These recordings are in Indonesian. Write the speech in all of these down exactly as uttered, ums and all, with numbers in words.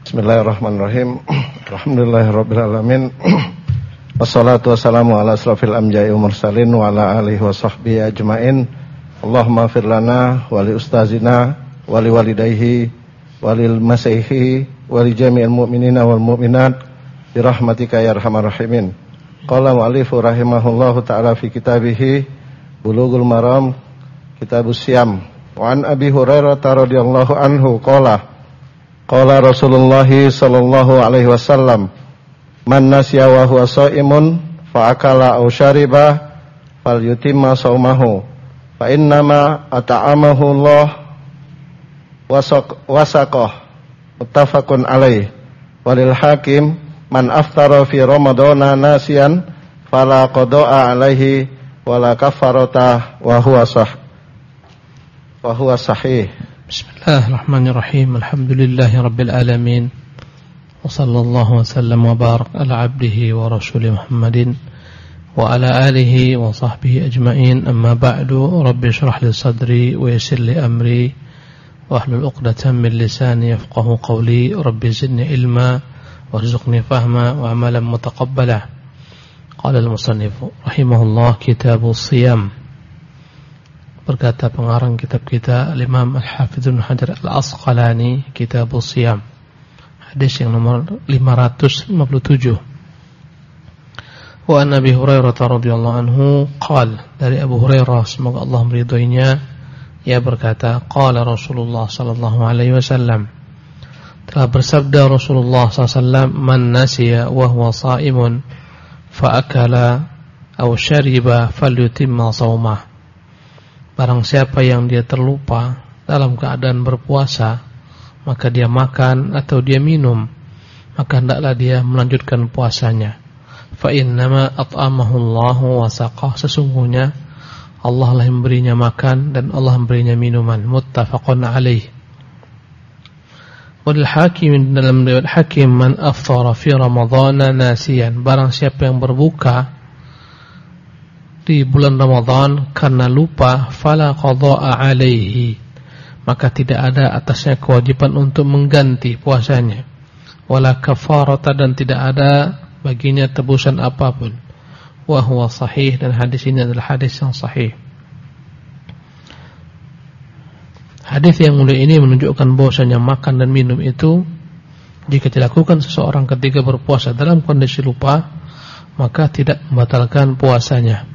Bismillahirrahmanirrahim. Alhamdulillahirabbil alamin. Wassalatu wassalamu ala asrofil anbiya'i wal mursalin wa ala alihi wa sahbihi ajmain. Allahumma fir lana wa li ustazina wa li walidayhi wa lil masayhi wa li jami'il mu'minina wal mu'minat bi rahmatika ya arhamar rahimin. Qala mu'allifu rahimahullahu ta'ala fi kitabih Bulughul Maram Kitabus Siyam. Wa an Abi Hurairah radhiyallahu anhu qala qala Rasulullah sallallahu alaihi wasallam man nasiya wa huwa shaimun fa akala aw shariba falyutimma shaumahu fa innama at'amahu Allah wasaqah muttafaqun alaih. Walil hakim man aftara fi ramadhana nasiyan fala qada'a alaihi wala kafarata wa huwa sah wa huwa sahih. Bismillahirrahmanirrahim. Alhamdulillahi rabbil alamin. Wa sallallahu wa sallam wa barak ala abdihi wa rasulih Muhammadin wa ala alihi wa sahbihi ajma'in. Amma ba'du. Rabbi shrah li sadri wa yassir li amri wa hlul 'uqdatam min lisani yafqahu qawli. Rabbi zidni ilma warzuqni fahma wa amalan mutaqabbala. Qala al-musannif rahimahullah Kitabus Siyam. Berkata pengarang kitab kita Al-Imam Al-Hafidz Ibnu Hajar Al-Asqalani, Kitabus Siyam, hadis yang nomor lima ratus lima puluh tujuh. Wa an Abi Hurairah radhiyallahu anhu qala, dari Abu Hurairah semoga Allah meridhoinya, ia berkata, qala Rasulullah sallallahu alaihi wasallam, telah bersabda Rasulullah sallallahu alaihi wasallam, man nasiya wa huwa shaimun fa akala aw shariba falyutimma shaumah. Barang siapa yang dia terlupa dalam keadaan berpuasa, maka dia makan atau dia minum, maka hendaklah dia melanjutkan puasanya. Fa innama at'amahu Allahu wa saqah, sesungguhnya Allah lah yang memberinya makan dan Allah memberinya minuman. Muttafaqun alaih. Wal hakim, dalam riwayat Hakim, man aftara fi ramadhana nasiyan, barang siapa yang berbuka di bulan Ramadan karena lupa, fala qada'a alaihi, maka tidak ada atasnya kewajiban untuk mengganti puasanya, wala kafarata, dan tidak ada baginya tebusan apapun. Wa huwa sahih, dan hadis ini adalah hadis yang sahih. Hadis yang mulia ini menunjukkan bahwasanya makan dan minum itu jika dilakukan seseorang ketika berpuasa dalam kondisi lupa, maka tidak membatalkan puasanya.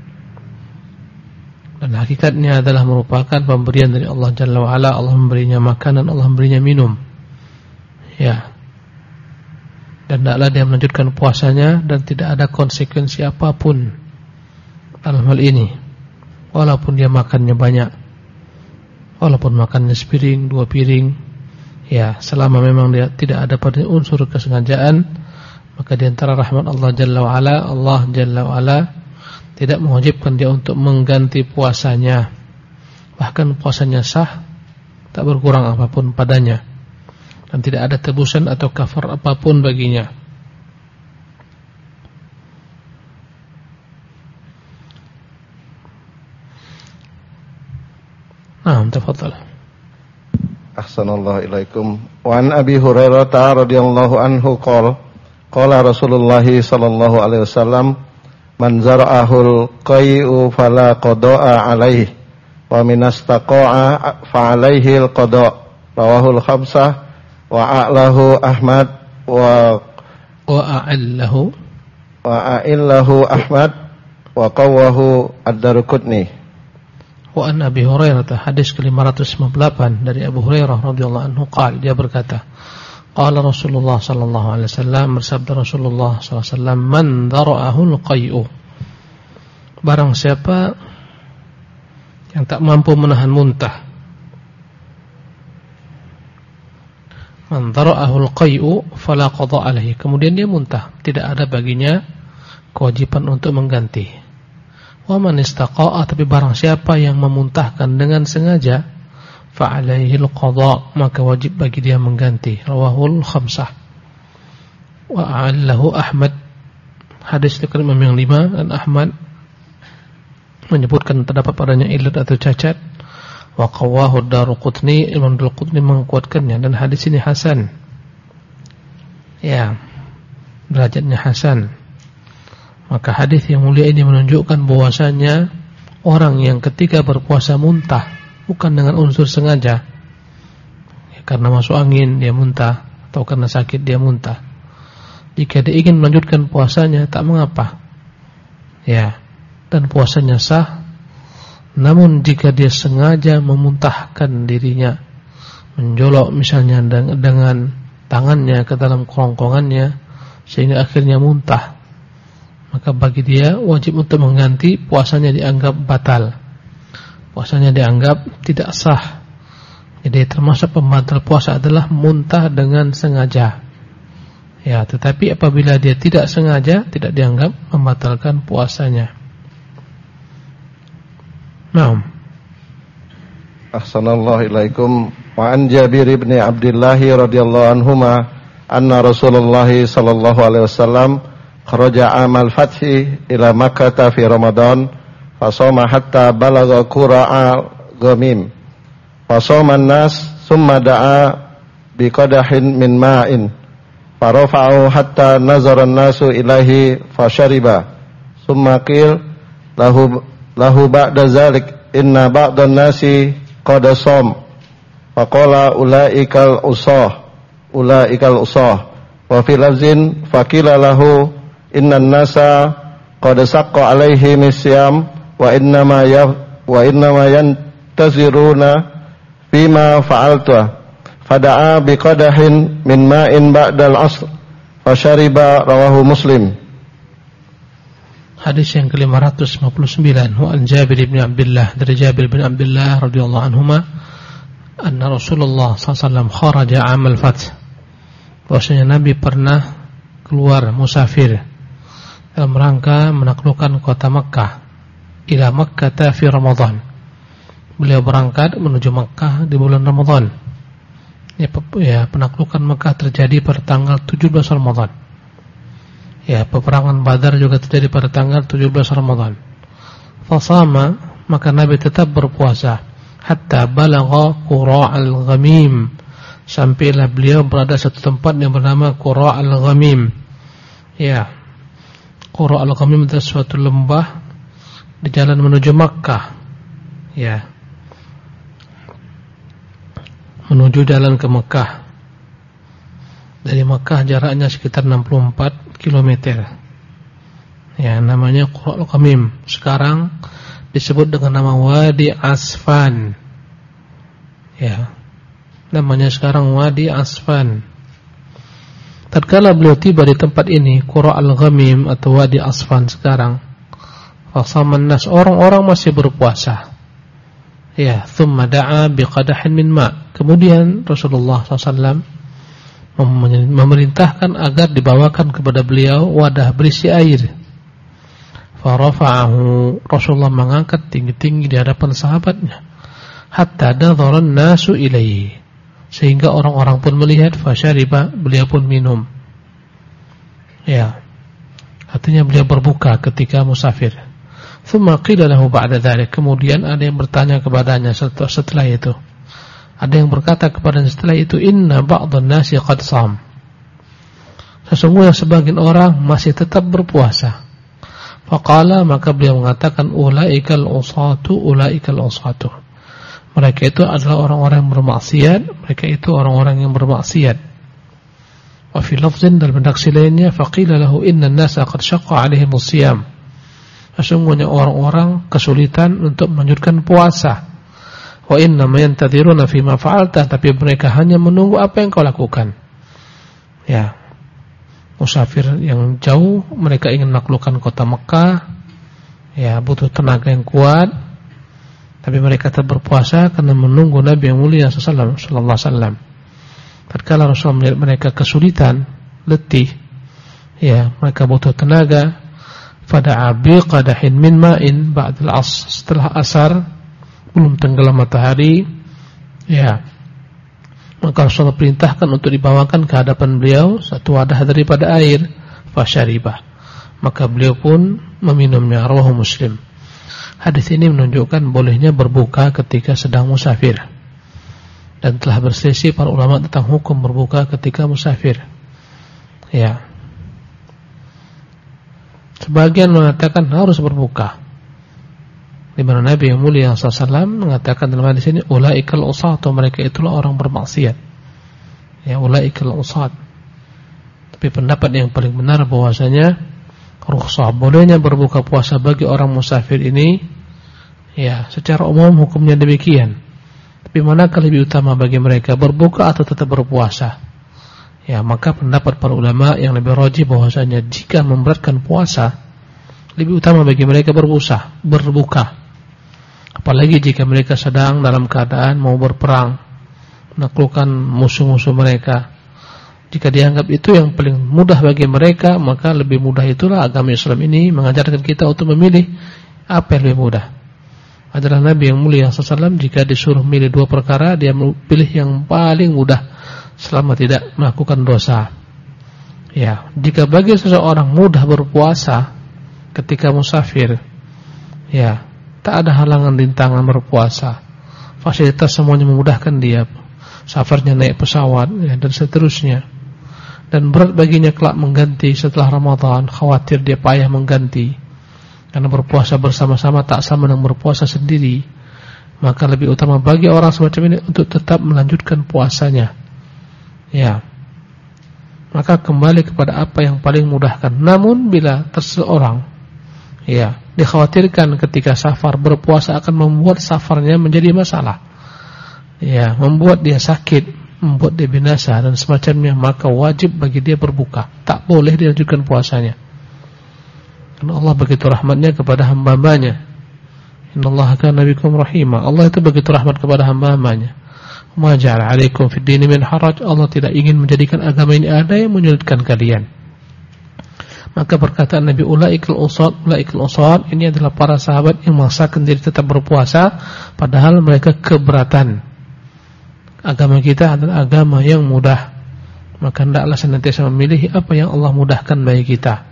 Dan hakikatnya adalah merupakan pemberian dari Allah Jalla wa'ala. Allah memberinya makanan, Allah memberinya minum, ya. Dan tidaklah dia melanjutkan puasanya, dan tidak ada konsekuensi apapun dalam hal ini. Walaupun dia makannya banyak, walaupun makannya sepiring, dua piring, ya, selama memang dia tidak ada pada unsur kesengajaan, maka di antara rahmat Allah Jalla wa'ala, Allah Jalla wa'ala tidak mewajibkan dia untuk mengganti puasanya. Bahkan puasanya sah, tak berkurang apapun padanya, dan tidak ada tebusan atau kafar apapun baginya. Nah, tafadhal. Ahsanallahu ilaikum. Wa an Abi Hurairah radhiyallahu anhu qala qala Rasulullah sallallahu alaihi wasallam, man zara'ahul qai'u fala qada'a alaihi wa minastaqa'a fa alaihi al-qada'. Rawahul khamsah wa a'lahu Ahmad wa wa a'illahu wa a'illahu Ahmad wa qawwahu ad-Darqutni. Wa an Abi Hurairah, hadis ke lima ratus lima puluh delapan, dari Abu Hurairah radhiyallahu anhu qala, dia berkata, qala Rasulullah sallallahu alaihi wasallam, bersabda Rasulullah sallallahu alaihi wasallam, man dara'ahul qai'u, barang siapa yang tak mampu menahan muntah, man dara'ahul qai'u fala qada' alaihi, kemudian dia muntah, tidak ada baginya kewajiban untuk mengganti. Wa man istaqa'a, tapi barang siapa yang memuntahkan dengan sengaja, fa alaihi al-qada', maka wajib bagi dia mengganti. Rawahul khamsah wa a'allahu Ahmad, hadis riwayat Imam yang lima, dan Ahmad menyebutkan terdapat padanya illat atau cacat. Wa qawahu ad-Darqutni, Imam Darqutni menguatkannya, dan hadis ini hasan. ya, derajatnya hasan. Maka hadis yang mulia ini menunjukkan bahwasanya orang yang ketika berpuasa muntah bukan dengan unsur sengaja, ya, karena masuk angin dia muntah atau karena sakit dia muntah. Jika dia ingin melanjutkan puasanya tak mengapa, ya, dan puasanya sah. Namun jika dia sengaja memuntahkan dirinya, menjolok misalnya dengan tangannya ke dalam kerongkongannya sehingga akhirnya muntah, maka bagi dia wajib untuk mengganti, puasanya dianggap batal, puasanya dianggap tidak sah. Jadi termasuk pembatal puasa adalah muntah dengan sengaja, ya. Tetapi apabila dia tidak sengaja, tidak dianggap membatalkan puasanya. Naam. Ahsanallahu ilaikum. Wa an Jabir ibn Abdullah radhiyallahu anhuma anna Rasulullah sallallahu alaihi wasallam kharaja amal fathi ila Makkah fi Ramadan fasoma hatta balagha qura'a ghamim fasoma an-nas thumma da'a biqadahin min ma'in farafa'u hatta nazara an-nasu ilaihi fashariba thumma qil lahu lahu ba'da zalik inna ba'dan nasi qad shom faqala ulaikal usah ulaikal usah wa fi lafzin faqila lahu innan nasa qad saqqa alaihi misyam wa inna ma ya wa inna ma yantaziruna bima fa'alta fada'a biqadahin min ma'in ba'dal asr fashariba rawahu Muslim. Hadis yang ke lima ratus lima puluh sembilan, wa an Jabir bin Abdullah, dari Jabir bin Abdullah radhiyallahu anhuma, anna Rasulullah sallallahu alaihi wasallam kharaja amal fath, bahwasanya Nabi pernah keluar musafir dalam rangka menaklukkan kota Makkah, ila Makkah fi Ramadan. Beliau berangkat menuju Makkah di bulan Ramadan. Ya, ya, penaklukan Makkah terjadi pada tanggal tujuh belas Ramadan. Ya, peperangan Badar juga terjadi pada tanggal tujuh belas Ramadan. Fasama, maka Nabi tetap berpuasa hatta balagha qura'al ghamim, sampailah beliau berada satu tempat yang bernama Qura'al Ghamim. Ya, Qura'al Ghamim adalah suatu lembah di jalan menuju Makkah. Ya, menuju jalan ke Makkah. Dari Makkah jaraknya sekitar enam puluh empat kilometer. Ya, namanya Qura'al Ghamim. Sekarang disebut dengan nama Wadi Asfan. Ya, namanya sekarang Wadi Asfan. Tatkala beliau tiba di tempat ini, Qura'al Ghamim atau Wadi Asfan sekarang, fasaman nas, orang-orang masih berpuasa. Ya, thumma da'a biqadahin min ma'. Kemudian Rasulullah sallallahu alaihi wasallam memerintahkan agar dibawakan kepada beliau wadah berisi air. Farafa'ahu, Rasulullah mengangkat tinggi-tinggi di hadapan sahabatnya, hatta nadharan nasu ilaihi, sehingga orang-orang pun melihat. Fasyariba, beliau pun minum. Ya, artinya beliau berbuka ketika musafir. Tsumma qila lahu ba'da dzalik, kemudian ada yang bertanya kepadanya setelah, setelah itu. Ada yang berkata kepadanya setelah itu, inna ba'dhan nasi qad sham, sesungguhnya sebagian orang masih tetap berpuasa. Faqala, maka beliau mengatakan, ulaikal usatu ulaikal usatu, mereka itu adalah orang-orang yang bermaksiat, mereka itu orang-orang yang bermaksiat. Wa fi lafzin, dalam redaksi lainnya, faqila lahu innan nasa qad syaqqa 'alaihimus shiyam, sesungguhnya orang-orang kesulitan untuk melanjutkan puasa. Wa inna ma yantadhiruna fi ma fa'alta, tapi mereka hanya menunggu apa yang kau lakukan. Ya, musafir yang jauh, mereka ingin menaklukkan kota Mekah, ya, butuh tenaga yang kuat, tapi mereka tetap berpuasa karena menunggu Nabi yang mulia sallallahu alaihi wasallam. Tatkala Rasul melihat mereka kesulitan, letih, ya, mereka butuh tenaga, fada'a biqadahin min ma'in ba'dal asr, setelah asar, belum tenggelam matahari, ya, maka Rasulullah perintahkan untuk dibawakan ke hadapan beliau satu wadah daripada air. Fasyaribah, maka beliau pun meminumnya. Rawahu Muslim. Hadis ini menunjukkan bolehnya berbuka ketika sedang musafir, dan telah berselisih para ulama tentang hukum berbuka ketika musafir. Ya. Sebagian mengatakan harus berbuka. Di mana Nabi yang mulia sallallahu alaihi wasallam mengatakan dalam hadis ini, ulaikal usat, mereka itulah orang bermaksiat. Ya, ulaikal usat. Tapi pendapat yang paling benar bahwasanya rukhsah bolehnya berbuka puasa bagi orang musafir ini, ya, secara umum hukumnya demikian. Tapi manakah lebih utama bagi mereka, berbuka atau tetap berpuasa? Ya, maka pendapat para ulama yang lebih rajih bahwasanya jika memberatkan puasa, lebih utama bagi mereka berbuka, berbuka. Apalagi jika mereka sedang dalam keadaan mau berperang, menaklukkan musuh-musuh mereka. Jika dianggap itu yang paling mudah bagi mereka, maka lebih mudah itulah agama Islam ini mengajarkan kita untuk memilih apa yang lebih mudah. Adalah Nabi yang mulia sallallahu alaihi wasallam jika disuruh milih dua perkara, dia pilih yang paling mudah selama tidak melakukan dosa. Ya, jika bagi seseorang mudah berpuasa ketika musafir, ya, tak ada halangan rintangan berpuasa. Fasilitas semuanya memudahkan dia. Safarnya naik pesawat, ya, dan seterusnya. Dan berat baginya kelak mengganti setelah Ramadan, khawatir dia payah mengganti. Karena berpuasa bersama-sama tak sama dengan berpuasa sendiri. Maka lebih utama bagi orang semacam ini untuk tetap melanjutkan puasanya. Ya. Maka kembali kepada apa yang paling mudahkan. Namun bila terseorang, ya, dikhawatirkan ketika safar berpuasa akan membuat safarnya menjadi masalah, ya, membuat dia sakit, membuat dia binasa dan semacamnya, maka wajib bagi dia berbuka. Tak boleh dilanjutkan puasanya. Karena Allah begitu rahmatnya kepada hamba-hambanya. Innallaha kana bikum rahima. Allah itu begitu rahmat kepada hamba-hambanya. Ma ja'ala 'alaikum fid dini min haraj. Allah tidak ingin menjadikan agama ini ada yang menyulitkan kalian. Maka perkataan Nabi ulaikal usad, ulaikal usad, ini adalah para sahabat yang memaksakan diri tetap berpuasa padahal mereka keberatan. Agama kita adalah agama yang mudah. Maka hendaklah senantiasa memilih apa yang Allah mudahkan bagi kita.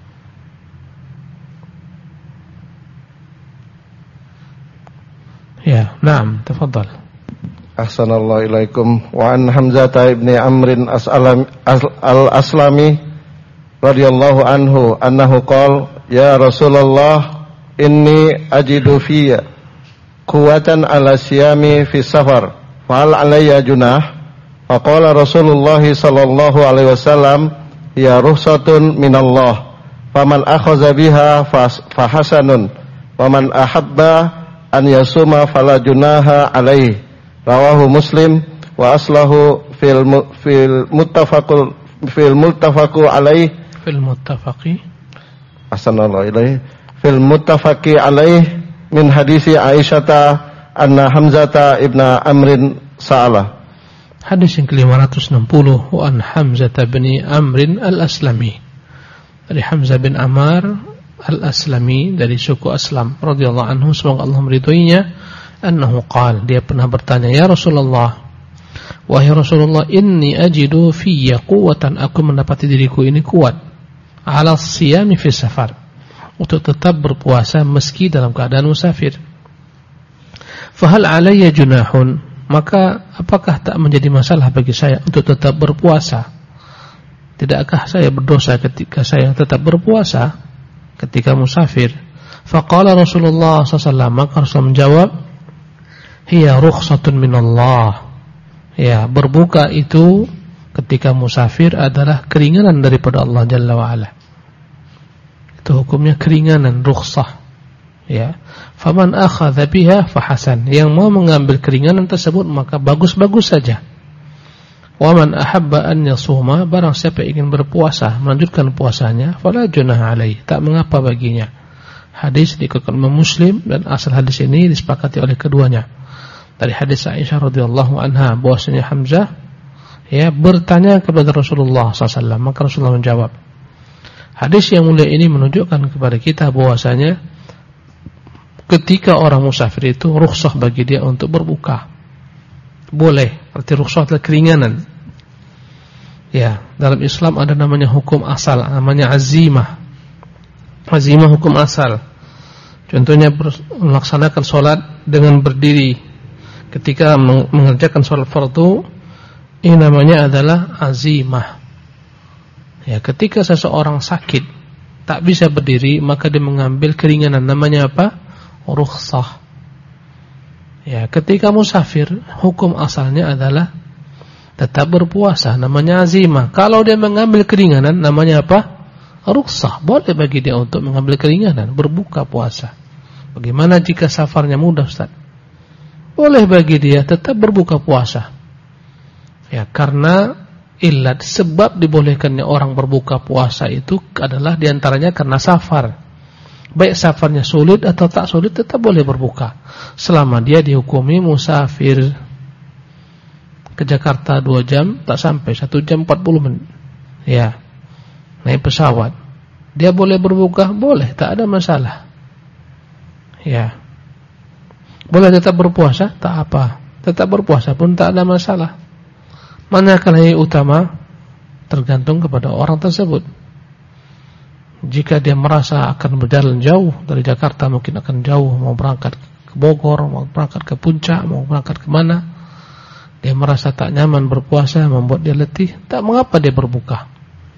Ya, na'am, tafadhal. Ahsanallahu ilaikum. Wa an Hamzah ibn Amr al-Aslami radhiyallahu anhu annahu qala ya Rasulullah inni ajidu fiyya quwwatan ala siyami fi safar fa hal alayya junah faqala Rasulullah sallallahu alaihi wasallam ya ruhsatun minallah faman akhadha biha fa hasanun wa man ahabba an yasuma fala junaha alaihi rawahu Muslim wa aslahu fil fil muttafaqul fil muttafaqu alaihi fil muttafaqi Ahsanallahu ilaihi fil muttafaqi alaihi min hadisi Aisyata anna Hamzata ibna Amrin sa'ala. Hadis yang ke lima ratus enam puluh wa an Hamzata bin Amrin al-Aslami, dari Hamzah bin Amr al-Aslami dari suku Aslam radhiyallahu anhu, semoga Allah meridhoinya, annahu qala, dia pernah bertanya, ya Rasulullah, wahai Rasulullah, inni ajidu fiyya quwwatan, aku mendapati diriku ini kuat, ala siyami fi safar, untuk tetap berpuasa meski dalam keadaan musafir. Fahal alayya junahun, maka apakah tak menjadi masalah bagi saya untuk tetap berpuasa? Tidakkah saya berdosa ketika saya tetap berpuasa ketika musafir? Faqala Rasulullah sallallahu alaihi wasallam, maka Rasul menjawab, hiya rukhsatun minallah. Ya, berbuka itu ketika musafir adalah keringanan daripada Allah Jalla wa'ala. Itu hukumnya keringanan, rukhsah. Ya, faman akhadha biha fahasan, yang mau mengambil keringanan tersebut maka bagus-bagus saja. Wa man ahabba an yasuma, barang siapa ingin berpuasa melanjutkan puasanya, fala junaha alaihi, tak mengapa baginya. Hadis dikeluarkan Imam Muslim dan asal hadis ini disepakati oleh keduanya. Dari hadis Aisyah radhiyallahu anha bahwasanya Hamzah, ya, bertanya kepada Rasulullah sallallahu alaihi wasallam, maka Rasulullah menjawab. Hadis yang mulia ini menunjukkan kepada kita bahwasanya ketika orang musafir itu rukhsah bagi dia untuk berbuka. Boleh, arti rukhsah adalah keringanan. Ya, dalam Islam ada namanya hukum asal, namanya azimah. Azimah hukum asal. Contohnya melaksanakan sholat dengan berdiri ketika mengerjakan sholat fardu, ini namanya adalah azimah. Ya, ketika seseorang sakit, tak bisa berdiri, maka dia mengambil keringanan, namanya apa? Rukhsah. Ya, ketika musafir, hukum asalnya adalah tetap berpuasa, namanya azimah. Kalau dia mengambil keringanan, namanya apa? Rukhsah. Boleh bagi dia untuk mengambil keringanan, berbuka puasa. Bagaimana jika safarnya mudah, Ustaz? Boleh bagi dia tetap berbuka puasa. Ya, karena illat, sebab dibolehkannya orang berbuka puasa itu adalah diantaranya karena safar. Baik safarnya sulit atau tak sulit, tetap boleh berbuka selama dia dihukumi musafir. Ke Jakarta dua jam tak sampai, satu jam empat puluh menit. Ya, naik pesawat, dia boleh berbuka, boleh, tak ada masalah. Ya, boleh tetap berpuasa, tak apa, tetap berpuasa pun tak ada masalah. Manakala yang utama tergantung kepada orang tersebut. Jika dia merasa akan berjalan jauh dari Jakarta, mungkin akan jauh, mau berangkat ke Bogor, mau berangkat ke Puncak, mau berangkat ke mana, dia merasa tak nyaman berpuasa, membuat dia letih, tak mengapa dia berbuka.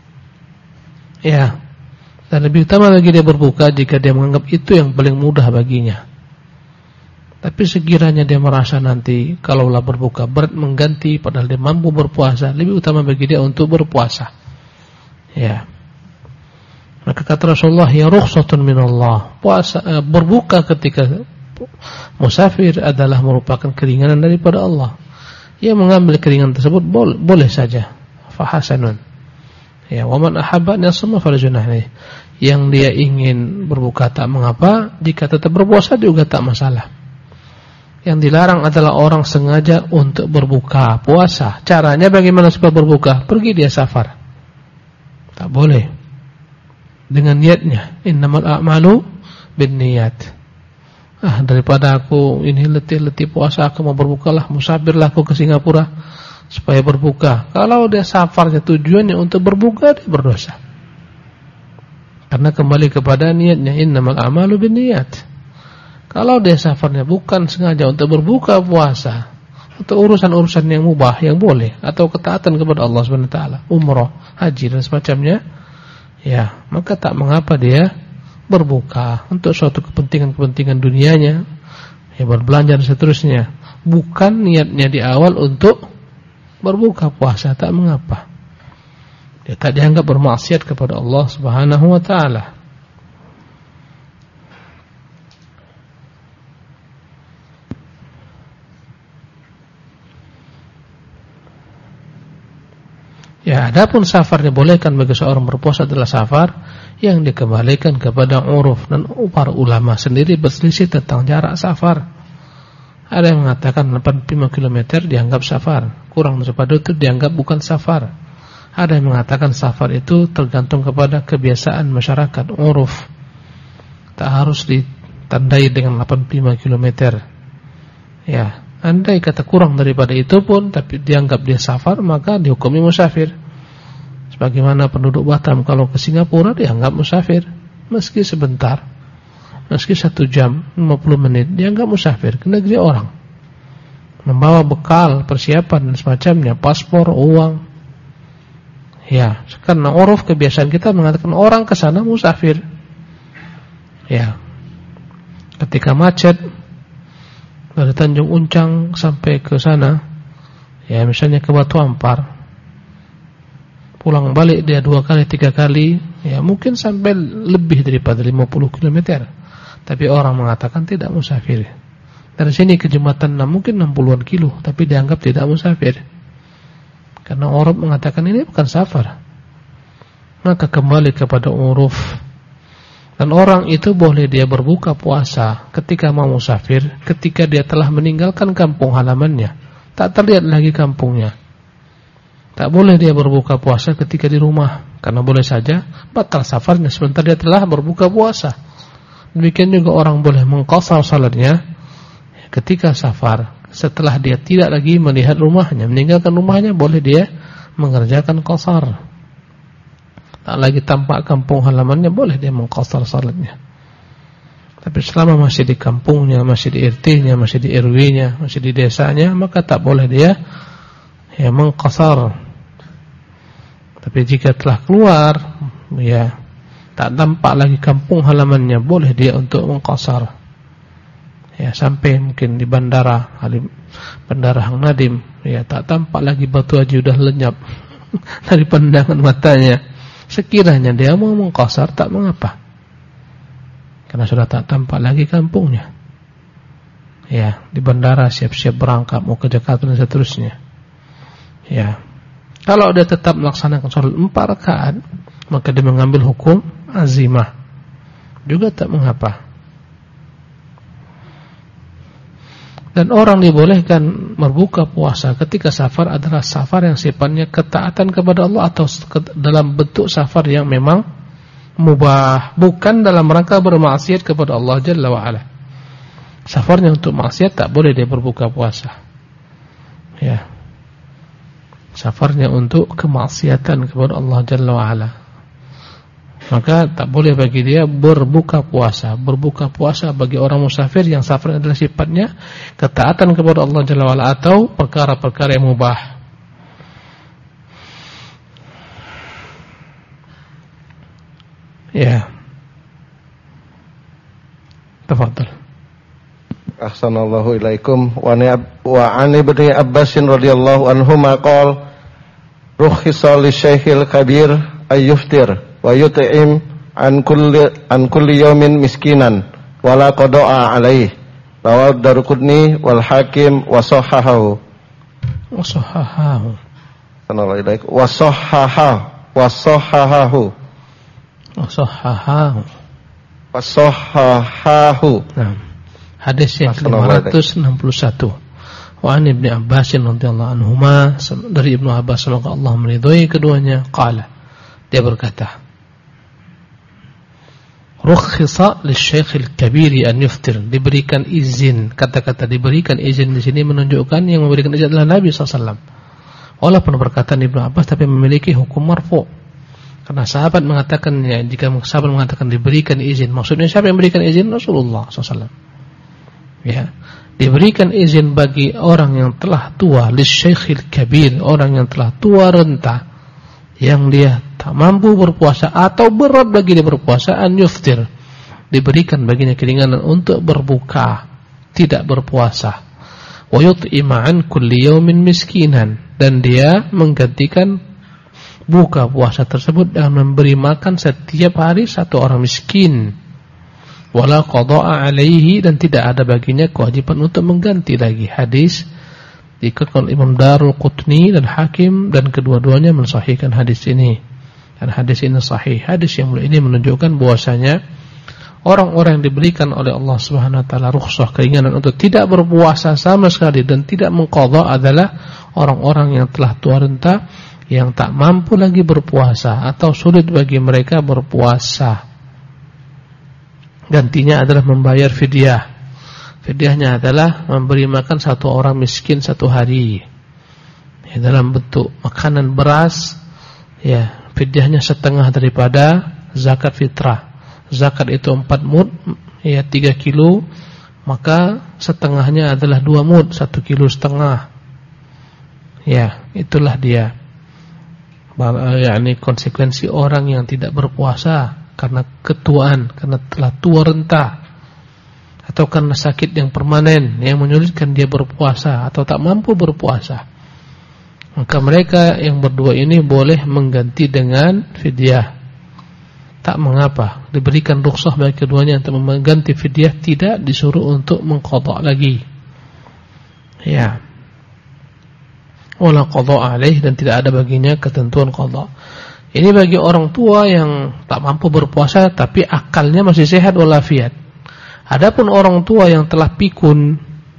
Ya, dan lebih utama lagi dia berbuka jika dia menganggap itu yang paling mudah baginya. Tapi sekiranya dia merasa nanti kalaulah berbuka berat mengganti, padahal dia mampu berpuasa, lebih utama bagi dia untuk berpuasa. Ya. Maka kata Rasulullah, ya rukhsatun minallah. Puasa, uh, berbuka ketika musafir adalah merupakan keringanan daripada Allah. Ia mengambil keringanan tersebut boleh, boleh saja. Fahasanun. Ya, wa man ahabba an yasuma fala junah alaih. Yang dia ingin berbuka tak mengapa, jika tetap berpuasa juga tak masalah. Yang dilarang adalah orang sengaja untuk berbuka puasa. Caranya bagaimana supaya berbuka? Pergi dia safar. Tak boleh. Dengan niatnya, innamal a'malu binniyat. Ah, daripada aku ini letih-letih puasa, aku mau berbukalah, musafirlah aku ke Singapura supaya berbuka. Kalau dia safarnya tujuannya untuk berbuka, dia berdosa. Karena kembali kepada niatnya, innamal a'malu binniyat. Kalau dia safarnya bukan sengaja untuk berbuka puasa, untuk urusan-urusan yang mubah, yang boleh, atau ketaatan kepada Allah subhanahu wa taala, umrah, haji dan semacamnya, ya, maka tak mengapa dia berbuka untuk suatu kepentingan-kepentingan dunianya, ya, berbelanja dan seterusnya. Bukan niatnya di awal untuk berbuka puasa, tak mengapa. Dia tak dianggap bermaksiat kepada Allah Subhanahu wa taala. Ya, adapun safar dibolehkan bagi seorang berpuasa adalah safar yang dikembalikan kepada uruf, dan para ulama sendiri berselisih tentang jarak safar. Ada yang mengatakan delapan puluh lima kilometer dianggap safar, kurang daripada itu dianggap bukan safar. Ada yang mengatakan safar itu tergantung kepada kebiasaan masyarakat, uruf. Tak harus ditandai dengan delapan puluh lima kilometer. Ya, andai kata kurang daripada itu pun tapi dianggap dia safar, maka dihukumi musafir. Sebagaimana penduduk Batam kalau ke Singapura dianggap musafir, meski sebentar, meski satu jam lima puluh menit dianggap musafir ke negeri orang. Membawa bekal, persiapan dan semacamnya, paspor, uang. Ya, karena uruf kebiasaan kita mengatakan orang ke sana musafir. Ya. Ketika macet dari Tanjung Uncang sampai ke sana, ya misalnya ke Batu Ampar, pulang balik dia dua kali, tiga kali, ya mungkin sampai lebih daripada lima puluh kilometer. Tapi orang mengatakan tidak musafir. Dari sini ke Jembatan enam mungkin enam puluhan kilo, tapi dianggap tidak musafir. Karena uruf mengatakan ini bukan safar. Maka kembali kepada uruf. Dan orang itu boleh dia berbuka puasa ketika mau musafir, ketika dia telah meninggalkan kampung halamannya, tak terlihat lagi kampungnya. Tak boleh dia berbuka puasa ketika di rumah, karena boleh saja batal safarnya sebentar dia telah berbuka puasa. Demikian juga orang boleh mengqashar salatnya ketika safar, setelah dia tidak lagi melihat rumahnya, meninggalkan rumahnya, boleh dia mengerjakan qashar. Tak lagi tampak kampung halamannya, boleh dia mengqashar salatnya. Tapi selama masih di kampungnya, masih di R T-nya, masih di R W-nya, masih di desanya, maka tak boleh dia ya mengqashar. Tapi jika telah keluar, ya, tak tampak lagi kampung halamannya, boleh dia untuk mengqasar. Ya, sampai mungkin di bandara, bandara Hang Nadim, ya, tak tampak lagi batu haji sudah lenyap dari pandangan matanya. Sekiranya dia mau mengqasar, tak mengapa, karena sudah tak tampak lagi kampungnya. Ya, di bandara siap-siap berangkat mau ke Jakarta dan seterusnya. Ya, kalau dia tetap melaksanakan sholat empat rakaat, maka dia mengambil hukum azimah, juga tak mengapa. Dan orang dibolehkan berbuka puasa ketika safar adalah safar yang sifatnya ketaatan kepada Allah, atau dalam bentuk safar yang memang mubah, bukan dalam rangka bermaksiat kepada Allah Jalla wa'ala. Safarnya untuk maksiat tak boleh dia berbuka puasa. Ya, safarnya untuk kemaksiatan kepada Allah Jalla wa'ala, maka tak boleh bagi dia berbuka puasa. Berbuka puasa bagi orang musafir yang safar adalah sifatnya ketaatan kepada Allah Jalla wa'ala atau perkara-perkara yang mubah. Ya, tafadhal. Ahsanallahu ilaikum. Wa an ibni Abbasin radhiyallahu anhuma qala rukhisa li syekhil kabir ayyuftir wa yut'im an kulli an kulli yawmin miskinan wala qada'a alaihi. Rawahu Daruqutni wal Hakim wa sahahahu. Wa sahahahu. Ahsanallahu ilaikum. Wa sahahahu. Wa sahahahu. Wa sahahahu. Wa sahahahu. Nah, hadis yang ke lima ratus enam puluh satu. Wa an Ibnu Abbas radhiyallahu anhuma, dari Ibnu Abbas semoga Allah meridhai keduanya, qala, dia berkata, rukhisa lisy-syaikhil kabiri an yuftir, diberikan izin. Kata-kata diberikan izin di sini menunjukkan yang memberikan izin adalah Nabi sallallahu alaihi wasallam. Walaupun perkataan Ibnu Abbas tapi memiliki hukum marfu. Karena sahabat mengatakan, ya, jika sahabat mengatakan diberikan izin, maksudnya siapa yang memberikan izin? Rasulullah sallallahu alaihi wasallam. Ya, diberikan izin bagi orang yang telah tua, lisy-syaikhil kabir, orang yang telah tua renta, yang dia tak mampu berpuasa atau berat bagi dia berpuasa, an yuftir, diberikan baginya keringanan untuk berbuka, tidak berpuasa. Wa yut'ima an kulli yawmin miskinan, dan dia menggantikan buka puasa tersebut dengan memberi makan setiap hari satu orang miskin. Wala qada'a alaihi, dan tidak ada baginya kewajiban untuk mengganti lagi. Hadis dikatakan Imam Daruqutni dan Hakim, dan kedua-duanya mensahihkan hadis ini. Dan hadis ini sahih. Hadis yang mulia ini menunjukkan bahwasanya orang-orang yang diberikan oleh Allah Subhanahu wa taala rukhsah, keringanan untuk tidak berpuasa sama sekali dan tidak mengqadha adalah orang-orang yang telah tua renta, yang tak mampu lagi berpuasa atau sulit bagi mereka berpuasa. Gantinya adalah membayar fidyah. Fidyahnya adalah memberi makan satu orang miskin satu hari, ya, dalam bentuk makanan beras. Ya, fidyahnya setengah daripada zakat fitrah. Zakat itu empat mud, ya, tiga kilo, maka setengahnya adalah dua mud, satu kilo setengah. Ya, itulah dia. yakni konsekuensi orang yang tidak berpuasa karena ketuaan, karena telah tua renta, atau karena sakit yang permanen yang menyulitkan dia berpuasa atau tak mampu berpuasa. Maka mereka yang berdua ini boleh mengganti dengan fidyah. Tak mengapa, diberikan rukhsah bagi keduanya untuk mengganti fidyah, tidak disuruh untuk mengqadha lagi. Ya. Wala qadha alaih, dan tidak ada baginya ketentuan qadha. Ini bagi orang tua yang tak mampu berpuasa tapi akalnya masih sehat walafiat. Adapun orang tua yang telah pikun,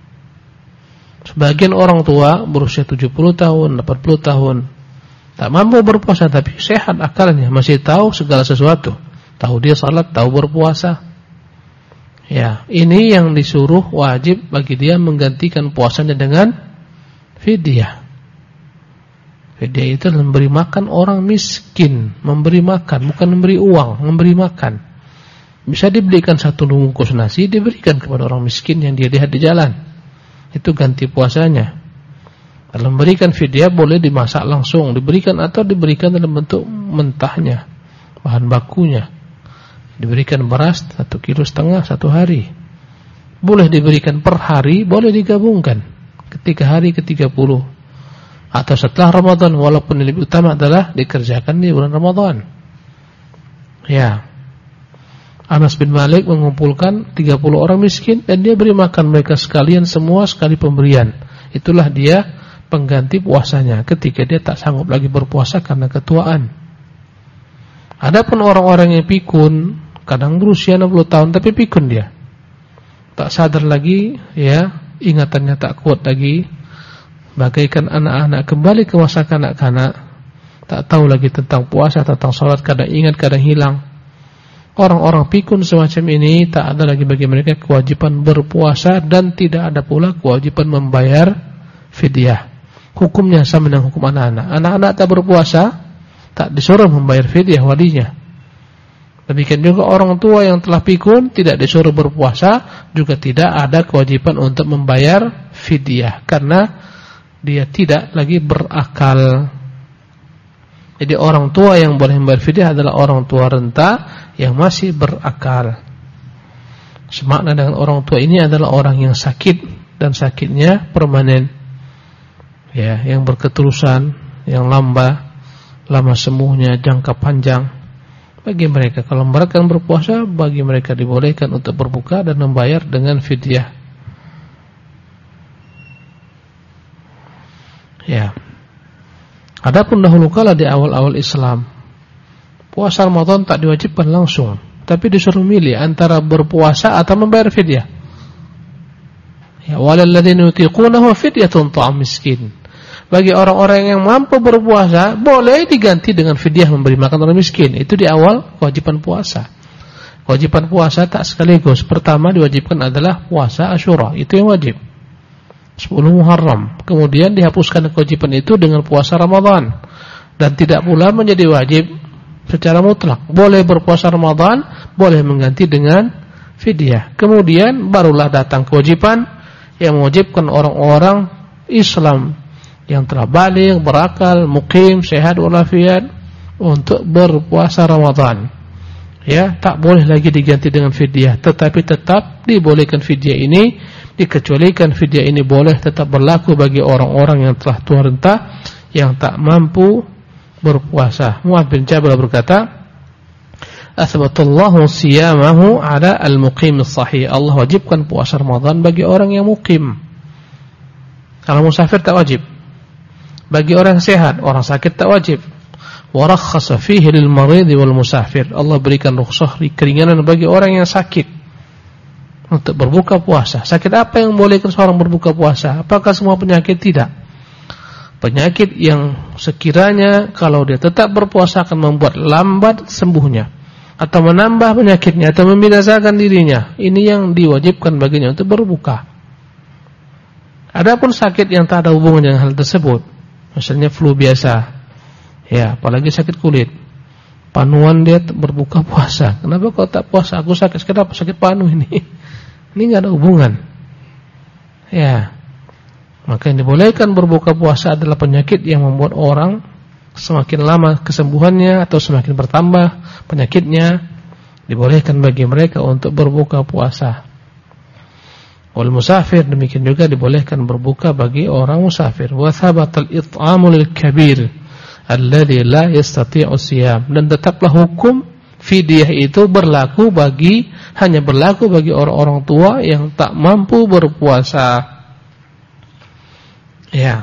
sebagian orang tua berusia tujuh puluh tahun, delapan puluh tahun, tak mampu berpuasa tapi sehat akalnya, masih tahu segala sesuatu, tahu dia salat, tahu berpuasa. Ya, ini yang disuruh wajib bagi dia menggantikan puasanya dengan fidyah. Fidyah itu memberi makan orang miskin, memberi makan, bukan memberi uang, memberi makan. Bisa dibelikan satu bungkus nasi, diberikan kepada orang miskin yang dia lihat di jalan. Itu ganti puasanya. Kalau memberikan fidyah boleh dimasak langsung, diberikan atau diberikan dalam bentuk mentahnya, bahan bakunya. Diberikan beras satu kilo setengah satu hari. Boleh diberikan per hari, boleh digabungkan ketika hari ke tiga puluh atau setelah Ramadan, walaupun yang lebih utama adalah dikerjakan di bulan Ramadan. Ya. Anas bin Malik mengumpulkan tiga puluh orang miskin dan dia beri makan mereka sekalian semua sekali pemberian. Itulah dia pengganti puasanya ketika dia tak sanggup lagi berpuasa karena ketuaan. Adapun orang-orang yang pikun, kadang berusia enam puluh tahun tapi pikun dia. Tak sadar lagi, ya, ingatannya tak kuat lagi. Bagaikan anak-anak kembali ke masa kanak-kanak, tak tahu lagi tentang puasa, tentang salat, kadang ingat, kadang hilang. Orang-orang pikun semacam ini tak ada lagi bagi mereka kewajiban berpuasa dan tidak ada pula kewajiban membayar fidyah. Hukumnya sama dengan hukum anak-anak. Anak-anak tak berpuasa, tak disuruh membayar fidyah walinya. Demikian juga orang tua yang telah pikun tidak disuruh berpuasa, juga tidak ada kewajiban untuk membayar fidyah karena dia tidak lagi berakal. Jadi orang tua yang boleh membayar fidyah adalah orang tua renta yang masih berakal. Semakna dengan orang tua ini adalah orang yang sakit dan sakitnya permanen. Ya, yang berketerusan, yang lamba, lama sembuhnya, jangka panjang. Bagi mereka kalau mereka berpuasa, bagi mereka dibolehkan untuk berbuka dan membayar dengan fidyah. Ya. Adapun dahulu kala di awal-awal Islam, puasa Ramadan tak diwajibkan langsung, tapi disuruh milih antara berpuasa atau membayar fidyah. Ya, walal ladzina yutiqunahu fidyatun ta'am miskin. Bagi orang-orang yang mampu berpuasa, boleh diganti dengan fidyah memberi makan orang miskin. Itu di awal kewajiban puasa. Kewajiban puasa tak sekaligus. Pertama diwajibkan adalah puasa Asyura, itu yang wajib. sepuluh Muharram. Kemudian dihapuskan kewajiban itu dengan puasa Ramadan. Dan tidak pula menjadi wajib secara mutlak. Boleh berpuasa Ramadan, boleh mengganti dengan fidyah. Kemudian barulah datang kewajiban yang mewajibkan orang-orang Islam yang telah baligh, berakal, mukim, sehat walafiat untuk berpuasa Ramadan. Ya, tak boleh lagi diganti dengan fidyah, tetapi tetap dibolehkan fidyah ini, dikecualikan fidyah ini boleh tetap berlaku bagi orang-orang yang telah tua renta yang tak mampu berpuasa. Mu'adz bin Jabal berkata, "Athbatallahu siyamahu 'ala al-muqim as-sahih." Allah wajibkan puasa Ramadan bagi orang yang mukim. Kalau musafir tak wajib. Bagi orang sehat, orang sakit tak wajib. Wa rakhasa fihi lil marid wal musafir. Allah berikan rukhsah, keringanan bagi orang yang sakit untuk berbuka puasa. Sakit apa yang membolehkan seorang berbuka puasa? Apakah semua penyakit? Tidak. Penyakit yang sekiranya kalau dia tetap berpuasa akan membuat lambat sembuhnya atau menambah penyakitnya atau membinasakan dirinya, ini yang diwajibkan baginya untuk berbuka. Adapun sakit yang tak ada hubungan dengan hal tersebut, misalnya flu biasa, ya, apalagi sakit kulit, panuan dia berbuka puasa. Kenapa kau tak puasa? Aku sakit, kenapa sakit panu ini? Ini nggak ada hubungan. Ya, maka yang dibolehkan berbuka puasa adalah penyakit yang membuat orang semakin lama kesembuhannya atau semakin bertambah penyakitnya, dibolehkan bagi mereka untuk berbuka puasa. Wal musafir, demikian juga dibolehkan berbuka bagi orang musafir. Wa thabatal it'amu lil kabir alladhi la yastati'u siyam. Dan tetaplah hukum fidyah itu berlaku bagi hanya berlaku bagi orang-orang tua yang tak mampu berpuasa. Ya.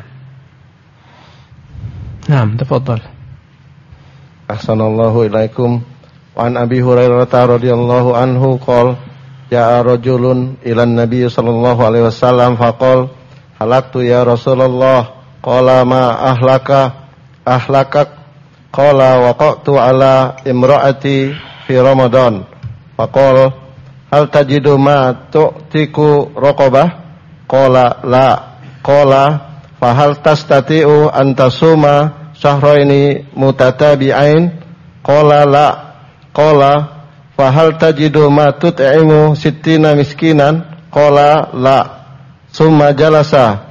Naam, tafadhal. Ahsanallahu ilaikum. Wa an Abi Hurairah radhiyallahu anhu qala ja'a rajulun ilan Nabi sallallahu alaihi wasallam faqala halaktu ya Rasulullah qala ma ahlaka ahlakak qala waqatu ala imraati fi Ramadan faqala hal tajidu ma tu'tiku raqabah qala la qala fa hal tastati'u an tasuma syahraini mutatabi'ain qala la qala fahal tajidu ma tut'imu sittina miskinan qala la summa jalasa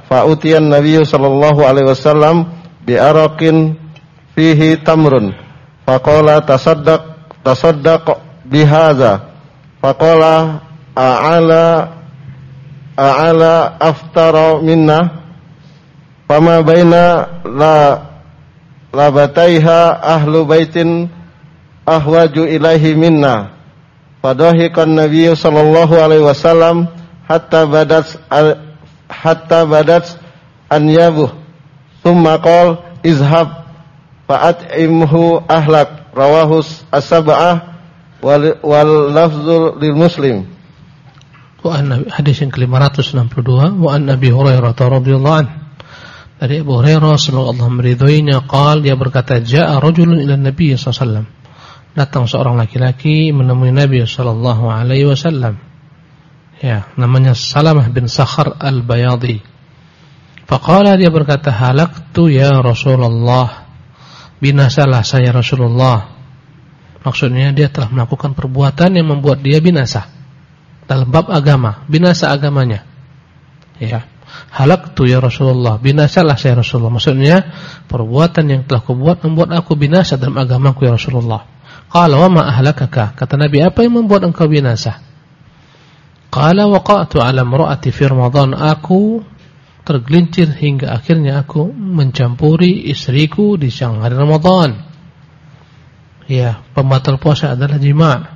Fa'utiyan Nabi sallallahu alaihi wasallam bi'araqin fihi tamrun. Faqala tasaddaq tasaddaq bihadza. Faqala a'ala a'ala aftara minna. Fama baina la labataiha ahlu baitin ahwaju ilaihi minna. Fadahikan Nabi sallallahu alaihi wasallam hatta badat hatta badat anyabuh thumma qala izhab fa'at'imhu ahlak. Rawahu as-sab'ah wal, wal lafzul lil Muslim. Wa an hadis yang ke lima ratus enam puluh dua wa an Abi Hurairah radhiyallahu anhu, dari Abu Hurairah semoga Allah meridhoinya, qala, dia berkata, ja'a rajulun ila Nabi sallallahu alaihi wasallam, datang seorang laki-laki menemui Nabi sallallahu alaihi wasallam. Ya, namanya Salamah bin Sakhar al-Bayadi. Faqala, dia berkata, halaktu ya Rasulullah, binasalah saya Rasulullah. Maksudnya dia telah melakukan perbuatan yang membuat dia binasa dalam bab agama, binasa agamanya. Ya, halaktu ya Rasulullah, binasalah saya Rasulullah. Maksudnya perbuatan yang telah kubuat membuat aku binasa dalam agamaku ya Rasulullah. Qala wa ma ahlakaka, kata Nabi, apa yang membuat engkau binasa? Qala waqa'tu ala imra'ati fi Ramadan, aku tergelincir hingga akhirnya aku mencampuri istriku di siang hari Ramadan. Ya, pembatal puasa adalah jima'.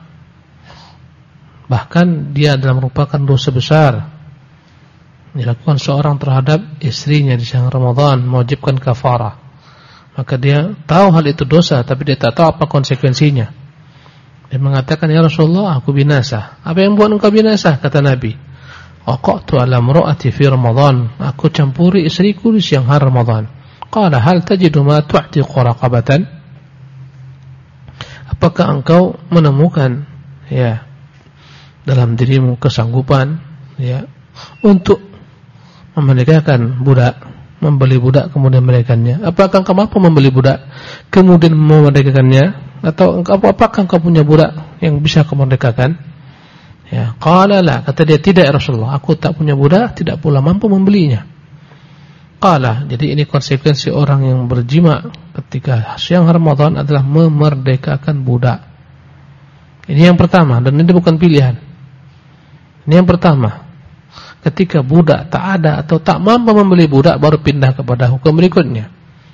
Bahkan dia adalah merupakan dosa besar dilakukan seorang terhadap istrinya di siang Ramadan, mewajibkan kafarah. Maka dia tahu hal itu dosa, tapi dia tak tahu apa konsekuensinya. Dia mengatakan, ya Rasulullah, aku binasa. Apa yang buat engkau binasa? Kata Nabi, waqa'tu ala imra'ati fi Ramadan, aku campuri istriku di siang hari Ramadan. Qala hal tajidu ma tu'tiqu raqabatan, apakah engkau menemukan ya dalam dirimu kesanggupan ya untuk memerdekakan budak, membeli budak kemudian memerdekakannya? Apakah engkau mampu membeli budak kemudian memerdekakannya? Atau apakah engkau punya budak yang bisa kau merdekakan? Ya, qala la, kata dia, tidak ya Rasulullah, aku tak punya budak, tidak pula mampu membelinya. Qala, jadi ini konsekuensi orang yang berjima ketika siang Ramadan adalah memerdekakan budak. Ini yang pertama, dan ini bukan pilihan. Ini yang pertama. Ketika budak tak ada atau tak mampu membeli budak, baru pindah kepada hukum berikutnya.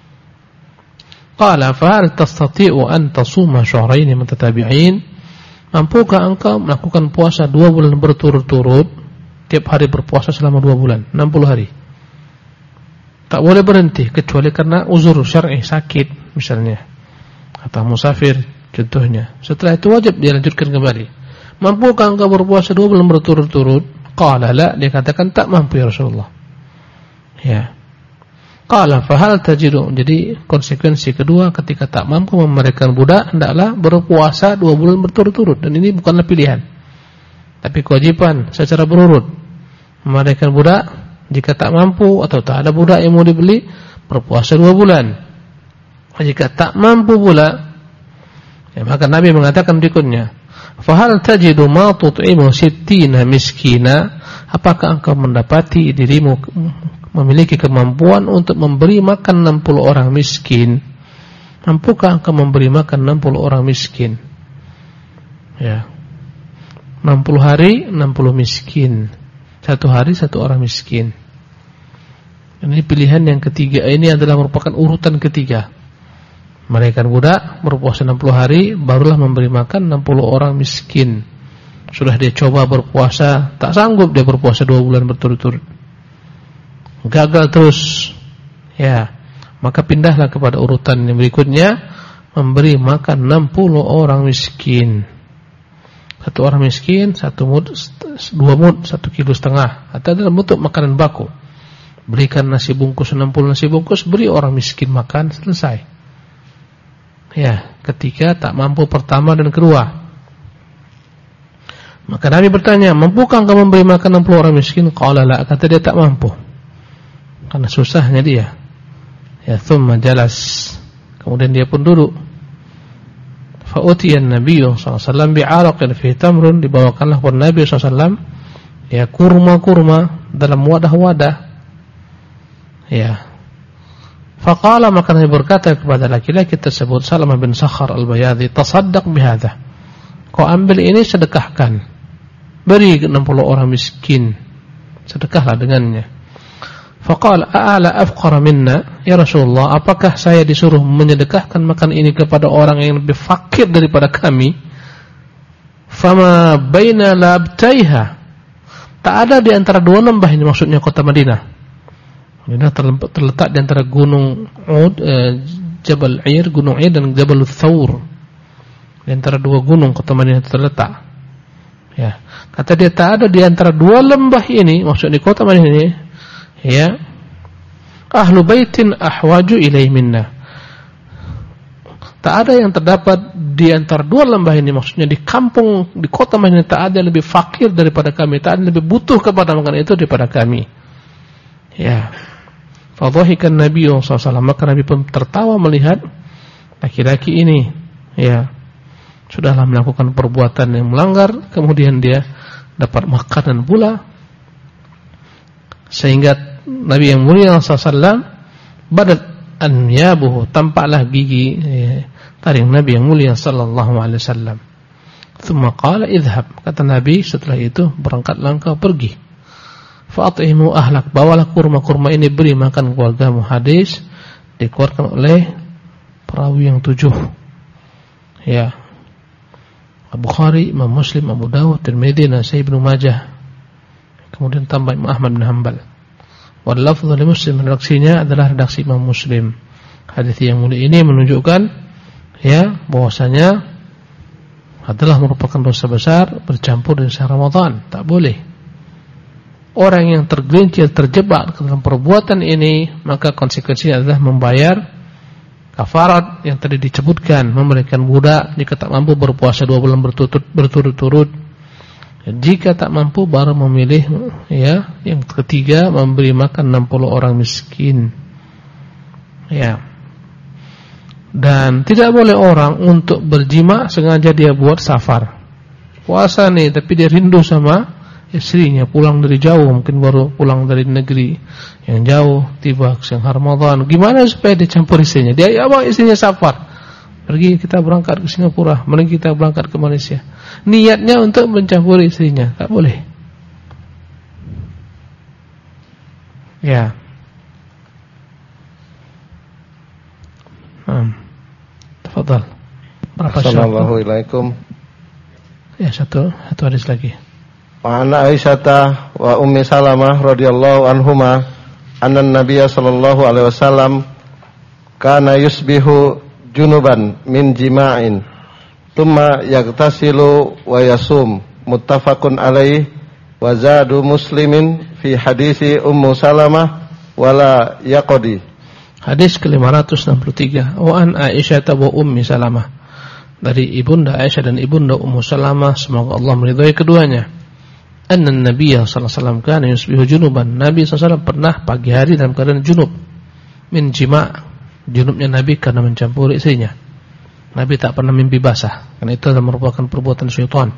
Qala fa'al tastati'u an tasuma syahrayn mutatabi'in, mampukah engkau melakukan puasa dua bulan berturut-turut, tiap hari berpuasa selama dua bulan, enam puluh hari. Tak boleh berhenti kecuali karena uzur syar'i, sakit misalnya, atau musafir contohnya. Setelah itu wajib dia lanjutkan kembali. Mampukah engkau berpuasa dua bulan berturut-turut? Qala la, dia katakan tak mampu ya Rasulullah. Ya. Qala fahal tajidu, jadi konsekuensi kedua ketika tak mampu memerdekakan budak, hendaklah berpuasa dua bulan berturut-turut, dan ini bukanlah pilihan, tapi kewajiban secara berurut. Memerdekakan budak, jika tak mampu atau tak ada budak yang mau dibeli, berpuasa dua bulan. Jika tak mampu pula, ya, maka Nabi mengatakan berikutnya, fahal tajidu ma tut'imu sittina miskina, apakah engkau mendapati dirimu memiliki kemampuan untuk memberi makan enam puluh orang miskin? Mampukah engkau memberi makan enam puluh orang miskin? Ya, enam puluh hari enam puluh miskin, satu hari satu orang miskin. Ini pilihan yang ketiga. Ini adalah merupakan urutan ketiga. Mereka budak, berpuasa enam puluh hari, barulah memberi makan enam puluh orang miskin. Sudah dia coba berpuasa, tak sanggup dia berpuasa dua bulan berturut-turut, gagal terus, ya, maka pindahlah kepada urutan yang berikutnya, memberi makan enam puluh orang miskin. Satu orang miskin, satu mud, dua mud, satu kilo setengah, atau dalam bentuk makanan baku. Berikan nasi bungkus, enam puluh nasi bungkus, beri orang miskin makan, selesai. Ya, ketika tak mampu pertama dan kedua. Maka Nabi bertanya, mampukah engkau memberi makan enam puluh orang miskin? Qala la, kata dia tak mampu, karena susahnya dia. Ya, thumma jalas, kemudian dia pun duduk. Fa utiya an-nabiy sallallahu alaihi wasallam bi'araqin fi tamrun, dibawakanlah kepada Nabi sallallahu alaihi wasallam ya kurma-kurma dalam wadah-wadah. Ya. Faqala, maka Nabi berkata kepada laki-laki tersebut, Salamah bin Sakhar al-Bayadhi, tasaddaq bihadha. Kau ambil ini, sedekahkan. Beri enam puluh orang miskin. Sedekahlah dengannya. Faqala, a'ala afqara minna, ya Rasulullah, apakah saya disuruh menyedekahkan makan ini kepada orang yang lebih fakir daripada kami? Fama baina labtaiha. Tak ada di antara dua lembah, ini maksudnya kota Madinah. Madinah terletak di antara gunung Ud, eh, Jabal Ir, gunung Ir dan Jabal Thawr. Di antara dua gunung kota Madinah terletak. Ya, kata dia tak ada di antara dua lembah ini, maksudnya di kota Madinah ini, ya, ahlu baitin ahwaju ilaihi minna. Tak ada yang terdapat di antara dua lembah ini, maksudnya di kampung, di kota Madinah, tak ada yang lebih fakir daripada kami, tak ada yang lebih butuh kepada makanan itu daripada kami. Ya. Fadhahikan Nabi sallallahu alaihi wasallam, maka Nabi pun tertawa melihat laki-laki ini, ya, sudahlah melakukan perbuatan yang melanggar, kemudian dia dapat makanan pula, sehingga Nabi yang mulia sallallahu alaihi wasallam badat anyabuhu, tampaklah gigi ya, taring Nabi yang mulia sallallahu alaihi wasallam. Tsumma qala idhhab, kata Nabi setelah itu, berangkatlah engkau pergi. Fa'at'imu ahlak, bawalah kurma-kurma ini, beri makan keluargamu. Hadis dikeluarkan oleh perawi yang tujuh, ya, Bukhari, Imam Muslim, Abu Dawud, Tirmidzi, Nasai, Ibnu Majah, kemudian tambah Imam Ahmad bin Hanbal. Wal lafdhu li Muslim, redaksinya adalah redaksi Imam Muslim. Hadis yang mulia ini menunjukkan, ya, bahwasanya adalah merupakan dosa besar bercampur dengan sehari Ramadan, tak boleh. Orang yang tergelincir, terjebak dalam perbuatan ini, maka konsekuensinya adalah membayar kafarat yang tadi disebutkan, memberikan budak jika tak mampu, berpuasa dua bulan berturut-turut. Jika tak mampu, baru memilih, ya, yang ketiga, memberi makan enam puluh orang miskin. Ya. Dan tidak boleh orang untuk berjima sengaja dia buat safar. Puasa nih, tapi dia rindu sama istrinya, pulang dari jauh, mungkin baru pulang dari negeri yang jauh, tiba siang Ramadan. Gimana supaya dicampur istrinya? Dia, ya bang, istrinya safar, pergi kita berangkat ke Singapura, mari kita berangkat ke Malaysia. Niatnya untuk mencampuri istrinya, tak boleh. Ya. Hmm. Tafadhal. Berapa syarat? Assalamualaikum. Ya, satu, satu hadis lagi. Wa an Aisyah wa Ummi Salamah radhiyallahu anhuma anna an-nabiy sallallahu alaihi wasallam kana yusbihu junuban min jima'in thumma yaghtasilu wa yasum, muttafaqun alaihi, wa zadu Muslimin fi hadisi Ummu Salamah wala yaqdi. Hadis ke lima ratus enam puluh tiga. Wa an Aisyah wa Ummi Salamah, dari ibunda Aisyah dan ibunda Ummu Salamah, semoga Allah meridhai keduanya. Anna Nabi sallallahu alaihi wasallam kana yusbihu junuban, Nabi sallallahu alaihi wasallam pernah pagi hari dalam keadaan junub. Min jima', junubnya Nabi karena mencampuri istrinya. Nabi tak pernah mimpi basah, karena itu adalah merupakan perbuatan syaitan.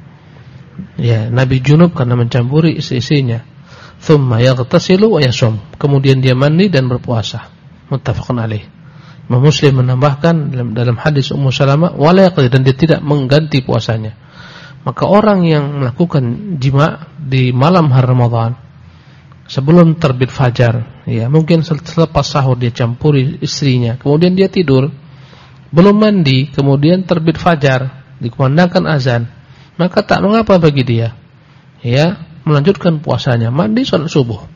Ya, Nabi junub karena mencampuri istri-istrinya. Tsumma yaghtasilu wa yasum, kemudian dia mandi dan berpuasa. Muttafaqun alaih. Imam Muslim menambahkan dalam, dalam hadis Ummu Salamah wala yaqdi, dan dia tidak mengganti puasanya. Maka orang yang melakukan jima di malam hari Ramadan sebelum terbit fajar, ya, mungkin selepas sahur dia campuri istrinya, kemudian dia tidur, belum mandi, kemudian terbit fajar, dikumandangkan azan, maka tak mengapa bagi dia, ya, melanjutkan puasanya, mandi salat subuh,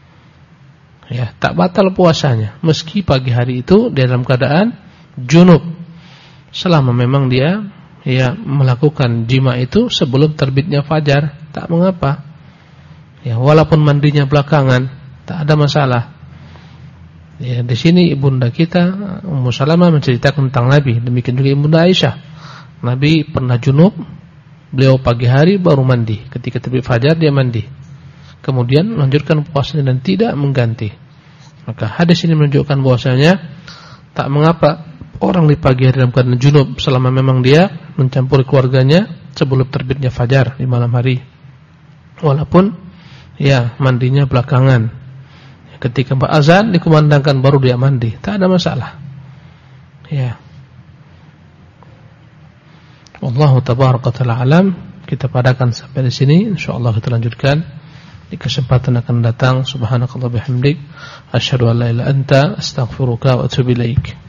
ya, tak batal puasanya meski pagi hari itu dia dalam keadaan junub, selama memang dia, ya, melakukan jima itu sebelum terbitnya fajar, tak mengapa. Ya, walaupun mandinya belakangan, tak ada masalah. Ya, di sini ibunda kita Ummu Salamah menceritakan tentang Nabi, demikian juga ibunda Aisyah. Nabi pernah junub, beliau pagi hari baru mandi, ketika terbit fajar dia mandi, kemudian melanjutkan puasanya dan tidak mengganti. Maka hadis ini menunjukkan bahwasanya tak mengapa orang di pagi hari dalam keadaan junub selama memang dia mencampuri keluarganya sebelum terbitnya fajar di malam hari, walaupun, ya, mandinya belakangan. Ketika azan dikumandangkan baru dia mandi, tak ada masalah. Ya. Wallahu tabaraka ta'ala alam. Kita padakan sampai di sini. Insyaallah kita lanjutkan di kesempatan akan datang. Subhanakallah bihamdik, asyhadu an la ilaha illa anta, astaghfiruka wa atubu ilaik.